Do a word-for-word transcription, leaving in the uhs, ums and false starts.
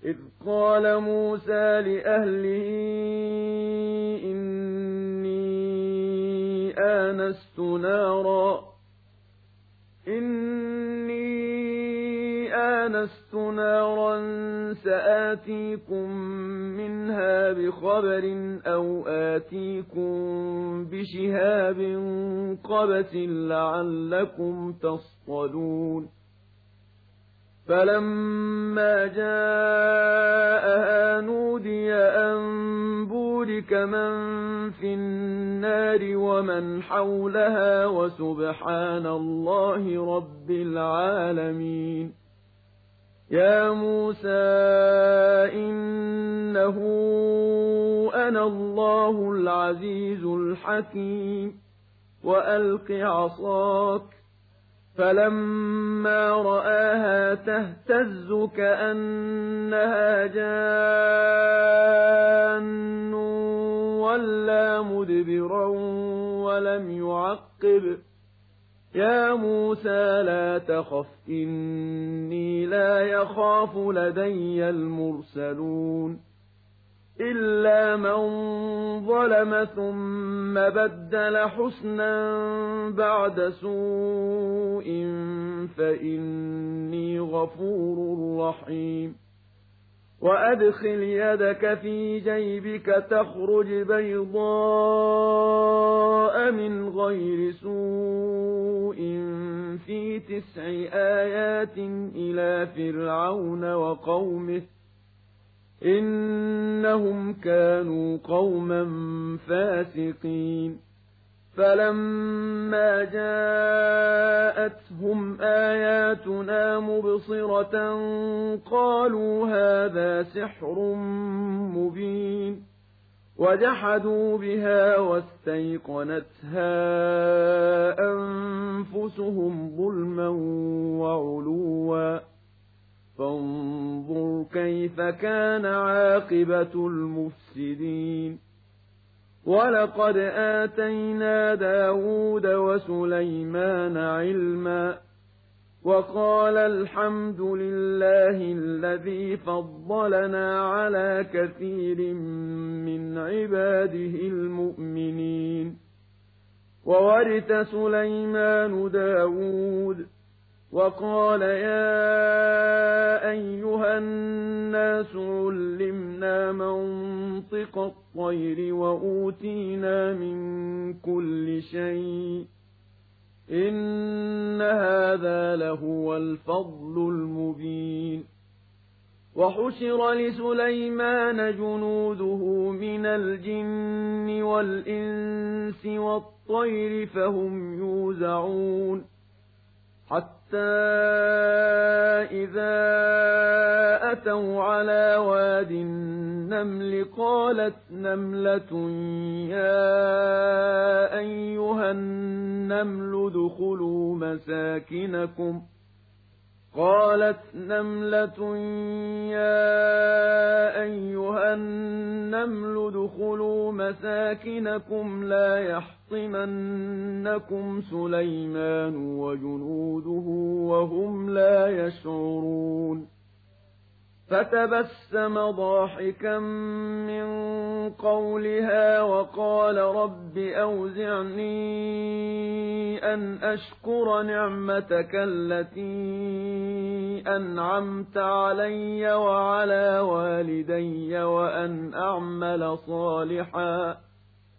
إذ قال موسى لأهله إني آنست نارا إني آنست نارا سآتيكم منها بخبر أو آتيكم بشهاب قبس لعلكم تصطلون فلما جاءها نودي أن بورك من في النار ومن حولها وسبحان الله رب العالمين يا موسى إنه أنا الله العزيز الحكيم وألق عصاك فلما رآها تهتز كأنها جان ولا مدبرا ولم يعقب يا موسى لا تخف إني لا يخاف لدي المرسلون إلا من ظلم ثم بدل حسنا بعد سوء فإني غفور رحيم وأدخل يدك في جيبك تخرج بيضاء من غير سوء في تسع آيات إلى فرعون وقومه إنهم كانوا قوما فاسقين فلما جاءتهم آياتنا مبصرة قالوا هذا سحر مبين وجحدوا بها واستيقنتها أنفسهم ظلما وعلوا فانظر كيف كان عاقبة المفسدين ولقد آتينا داود وسليمان علما وقال الحمد لله الذي فضلنا على كثير من عباده المؤمنين وورث سليمان داود وقال يا أيها الناس علمنا منطق الطير وأوتينا من كل شيء إن هذا لهو الفضل المبين وحشر لسليمان جنوده من الجن والإنس والطير فهم يوزعون حتى إذا أتوا على واد النمل قالت نملة يا أيها النمل ادخلوا مساكنكم قالت نملة يا أيها النمل ادخلوا مساكنكم لا يحطمنكم سليمان وجنوده وهم لا يشعرون فتبسم ضاحكا من قولها وقال رب أوزعني أن أشكر نعمتك التي أنعمت علي وعلى والدي وأن أعمل صالحا